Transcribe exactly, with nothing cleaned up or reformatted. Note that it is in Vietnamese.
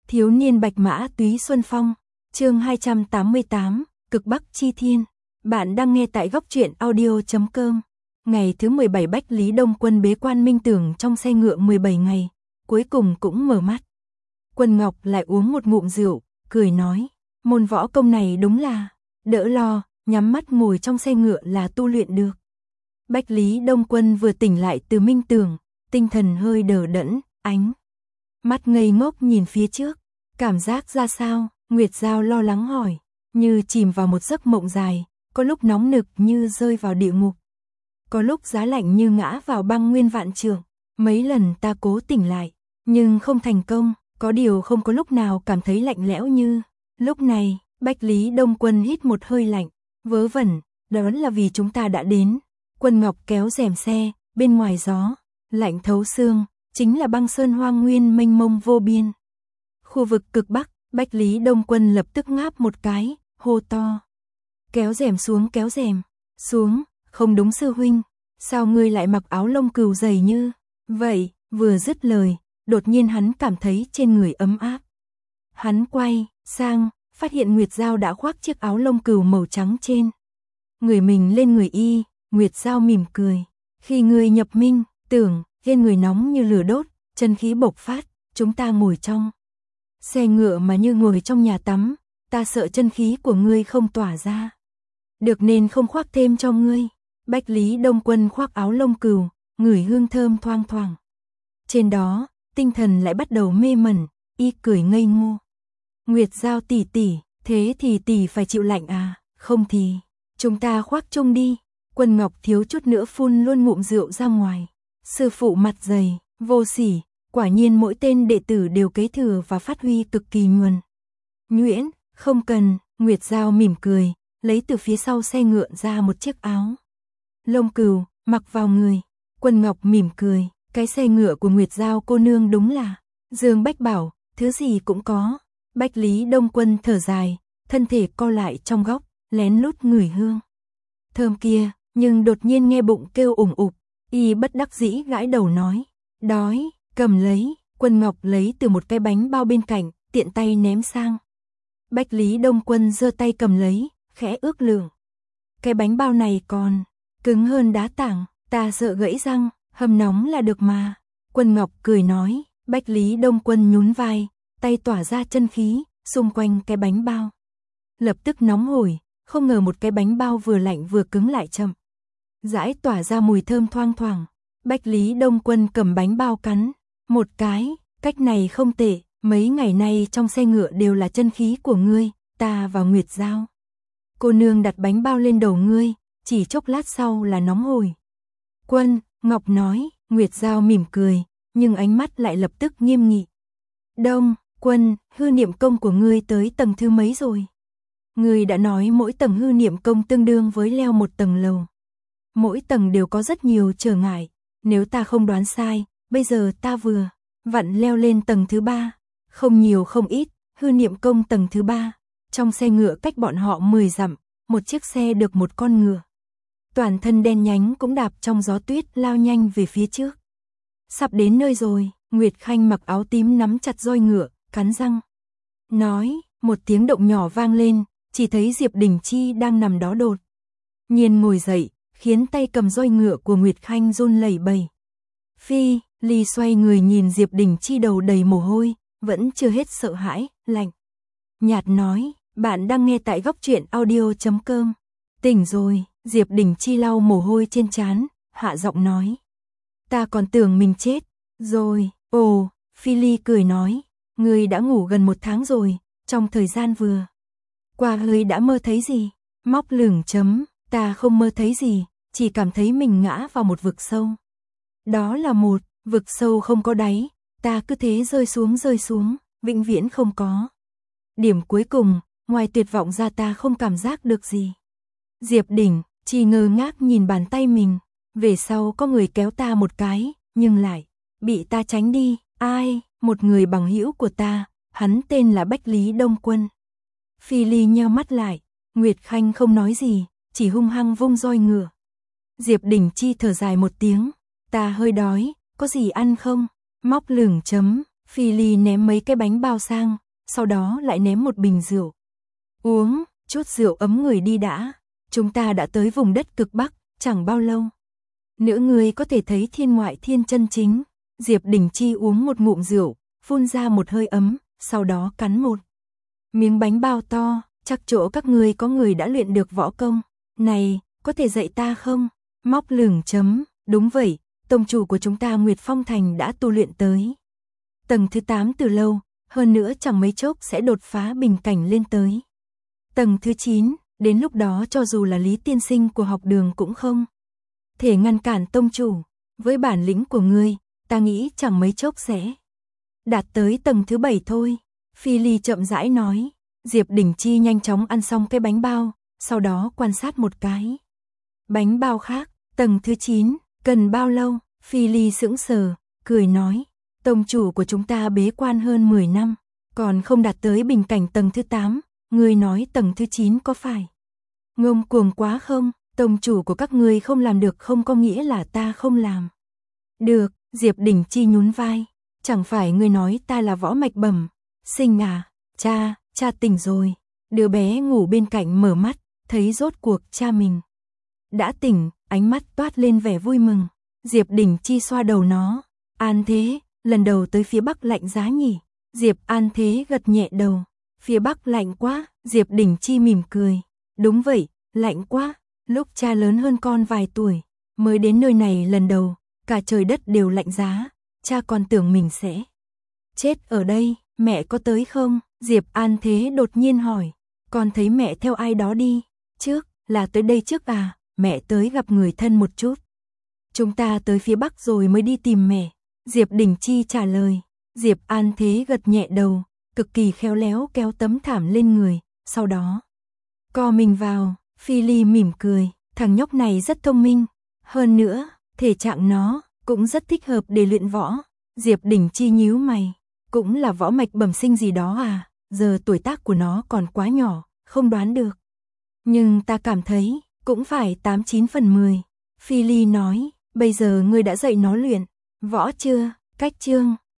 Thiếu niên bạch mã túy xuân phong, chương hai trăm tám mươi tám, cực bắc chi thiên. Bạn đang nghe tại góc truyện audio chấm com. Ngày thứ mười bảy Bách Lý Đông Quân bế quan minh tưởng trong xe ngựa mười bảy ngày, cuối cùng cũng mở mắt. Quân Ngọc lại uống một ngụm rượu, cười nói, môn võ công này đúng là đỡ lo, nhắm mắt ngồi trong xe ngựa là tu luyện được. Bách Lý Đông Quân vừa tỉnh lại từ minh tưởng, tinh thần hơi đờ đẫn, ánh mắt ngây ngốc nhìn phía trước, cảm giác ra sao? Nguyệt Giao lo lắng hỏi, như chìm vào một giấc mộng dài, có lúc nóng nực như rơi vào địa ngục, có lúc giá lạnh như ngã vào băng nguyên vạn trượng. Mấy lần ta cố tỉnh lại, nhưng không thành công, có điều không có lúc nào cảm thấy lạnh lẽo như lúc này. Bách Lý Đông Quân hít một hơi lạnh, vớ vẩn, đó là vì chúng ta đã đến. Quân Ngọc kéo rèm xe, bên ngoài gió lạnh thấu xương, chính là băng sơn hoang nguyên mênh mông vô biên. Khu vực cực bắc, Bách Lý Đông Quân lập tức ngáp một cái, hô to. Kéo rèm xuống, kéo rèm xuống, không đúng sư huynh, sao ngươi lại mặc áo lông cừu dày như vậy? Vừa dứt lời, đột nhiên hắn cảm thấy trên người ấm áp. Hắn quay sang, phát hiện Nguyệt Giao đã khoác chiếc áo lông cừu màu trắng trên người mình lên người y. Nguyệt Giao mỉm cười, khi ngươi nhập minh tưởng, trên người nóng như lửa đốt, chân khí bộc phát, chúng ta ngồi trong xe ngựa mà như ngồi trong nhà tắm, ta sợ chân khí của ngươi không tỏa ra được nên không khoác thêm cho ngươi. Bách Lý Đông Quân khoác áo lông cừu, ngửi hương thơm thoang thoảng. Trên đó, tinh thần lại bắt đầu mê mẩn, y cười ngây ngô. Nguyệt Giao tỷ tỷ, thế thì tỷ phải chịu lạnh à, không thì chúng ta khoác chung đi. Quân Ngọc thiếu chút nữa phun luôn ngụm rượu ra ngoài. Sư phụ mặt dày, vô sỉ, quả nhiên mỗi tên đệ tử đều kế thừa và phát huy cực kỳ nhuần nhuyễn. Không cần. Nguyệt Giao mỉm cười, lấy từ phía sau xe ngựa ra một chiếc áo lông cừu, mặc vào người. Quân Ngọc mỉm cười, cái xe ngựa của Nguyệt Giao cô nương đúng là Dương Bách Bảo, thứ gì cũng có. Bách Lý Đông Quân thở dài, thân thể co lại trong góc, lén lút ngửi hương thơm kia, nhưng đột nhiên nghe bụng kêu ủng ục, y bất đắc dĩ gãi đầu nói, đói, cầm lấy. Quân Ngọc lấy từ một cái bánh bao bên cạnh, tiện tay ném sang. Bách Lý Đông Quân giơ tay cầm lấy, khẽ ước lượng. Cái bánh bao này còn cứng hơn đá tảng, ta sợ gãy răng, hầm nóng là được mà. Quân Ngọc cười nói. Bách Lý Đông Quân nhún vai, tay tỏa ra chân khí, xung quanh cái bánh bao lập tức nóng hổi, không ngờ một cái bánh bao vừa lạnh vừa cứng lại chậm rãi tỏa ra mùi thơm thoang thoảng. Bách Lý Đông Quân cầm bánh bao cắn một cái, cách này không tệ, mấy ngày nay trong xe ngựa đều là chân khí của ngươi, ta và Nguyệt Giao cô nương đặt bánh bao lên đầu ngươi, chỉ chốc lát sau là nóng hổi. Quân Ngọc nói. Nguyệt Giao mỉm cười, nhưng ánh mắt lại lập tức nghiêm nghị. Đông Quân, hư niệm công của ngươi tới tầng thứ mấy rồi? Ngươi đã nói mỗi tầng hư niệm công tương đương với leo một tầng lầu. Mỗi tầng đều có rất nhiều trở ngại, nếu ta không đoán sai, bây giờ ta vừa vặn leo lên tầng thứ ba, không nhiều không ít, hư niệm công tầng thứ ba. Trong xe ngựa cách bọn họ mười dặm, một chiếc xe được một con ngựa toàn thân đen nhánh cũng đạp trong gió tuyết lao nhanh về phía trước. Sắp đến nơi rồi. Nguyệt Khanh mặc áo tím nắm chặt roi ngựa, cắn răng nói. Một tiếng động nhỏ vang lên, chỉ thấy Diệp Đình Chi đang nằm đó đột nhiên ngồi dậy, khiến tay cầm roi ngựa của Nguyệt Khanh run lẩy bẩy. Phi Ly xoay người nhìn Diệp Đình Chi đầu đầy mồ hôi, vẫn chưa hết sợ hãi, lạnh nhạt nói, bạn đang nghe tại góc truyện audio chấm com. Tỉnh rồi. Diệp Đình Chi lau mồ hôi trên trán, hạ giọng nói, ta còn tưởng mình chết rồi. Ồ, Phi Ly cười nói, ngươi đã ngủ gần một tháng rồi, trong thời gian vừa qua ngươi đã mơ thấy gì? Móc lửng chấm, ta không mơ thấy gì, chỉ cảm thấy mình ngã vào một vực sâu. Đó là một vực sâu không có đáy, ta cứ thế rơi xuống rơi xuống, vĩnh viễn không có điểm cuối cùng, ngoài tuyệt vọng ra ta không cảm giác được gì. Diệp Đình Chi ngơ ngác nhìn bàn tay mình, về sau có người kéo ta một cái, nhưng lại bị ta tránh đi. Ai? Một người bằng hữu của ta, hắn tên là Bách Lý Đông Quân. Phi Ly nheo mắt lại, Nguyệt Khanh không nói gì, chỉ hung hăng vung roi ngựa. Diệp Đình Chi thở dài một tiếng, ta hơi đói, có gì ăn không? Móc lửng chấm, Phi Ly ném mấy cái bánh bao sang, sau đó lại ném một bình rượu. Uống, chút rượu ấm người đi đã. Chúng ta đã tới vùng đất cực Bắc, chẳng bao lâu. Nữa ngươi có thể thấy thiên ngoại thiên chân chính. Diệp Đình Chi uống một ngụm rượu, phun ra một hơi ấm, sau đó cắn một miếng bánh bao to. Chắc chỗ các ngươi có người đã luyện được võ công. Này, có thể dạy ta không? Móc lửng chấm, đúng vậy, tông chủ của chúng ta Nguyệt Phong Thành đã tu luyện tới tầng thứ tám từ lâu, hơn nữa chẳng mấy chốc sẽ đột phá bình cảnh lên tới tầng thứ chín, đến lúc đó cho dù là Lý tiên sinh của học đường cũng không thể ngăn cản tông chủ. Với bản lĩnh của ngươi, ta nghĩ chẳng mấy chốc sẽ đạt tới tầng thứ bảy thôi. Phi Ly chậm rãi nói. Diệp Đình Chi nhanh chóng ăn xong cái bánh bao, sau đó quan sát một cái bánh bao khác. Tầng thứ chín, cần bao lâu? Phi Ly sững sờ, cười nói. Tông chủ của chúng ta bế quan hơn mười năm, còn không đạt tới bình cảnh tầng thứ tám. Ngươi nói tầng thứ chín có phải ngông cuồng quá không? Tông chủ của các ngươi không làm được không có nghĩa là ta không làm được. Diệp Đình Chi nhún vai. Chẳng phải ngươi nói ta là võ mạch bẩm sinh à? Cha, cha tỉnh rồi. Đứa bé ngủ bên cạnh mở mắt, thấy rốt cuộc cha mình đã tỉnh, ánh mắt toát lên vẻ vui mừng. Diệp Đình Chi xoa đầu nó. An Thế, lần đầu tới phía Bắc lạnh giá nhỉ? Diệp An Thế gật nhẹ đầu. Phía Bắc lạnh quá. Diệp Đình Chi mỉm cười. Đúng vậy, lạnh quá. Lúc cha lớn hơn con vài tuổi, mới đến nơi này lần đầu, cả trời đất đều lạnh giá. Cha còn tưởng mình sẽ chết ở đây. Mẹ có tới không? Diệp An Thế đột nhiên hỏi. Con thấy mẹ theo ai đó đi trước, là tới đây trước à? Mẹ tới gặp người thân một chút. Chúng ta tới phía Bắc rồi mới đi tìm mẹ. Diệp Đình Chi trả lời. Diệp An Thế gật nhẹ đầu, cực kỳ khéo léo kéo tấm thảm lên người, sau đó co mình vào. Phi Ly mỉm cười, thằng nhóc này rất thông minh, hơn nữa, thể trạng nó cũng rất thích hợp để luyện võ. Diệp Đình Chi nhíu mày, cũng là võ mạch bẩm sinh gì đó à? Giờ tuổi tác của nó còn quá nhỏ, không đoán được. Nhưng ta cảm thấy, cũng phải tám chín phần mười. Phi Ly nói, bây giờ ngươi đã dạy nó luyện võ chưa? Cách chương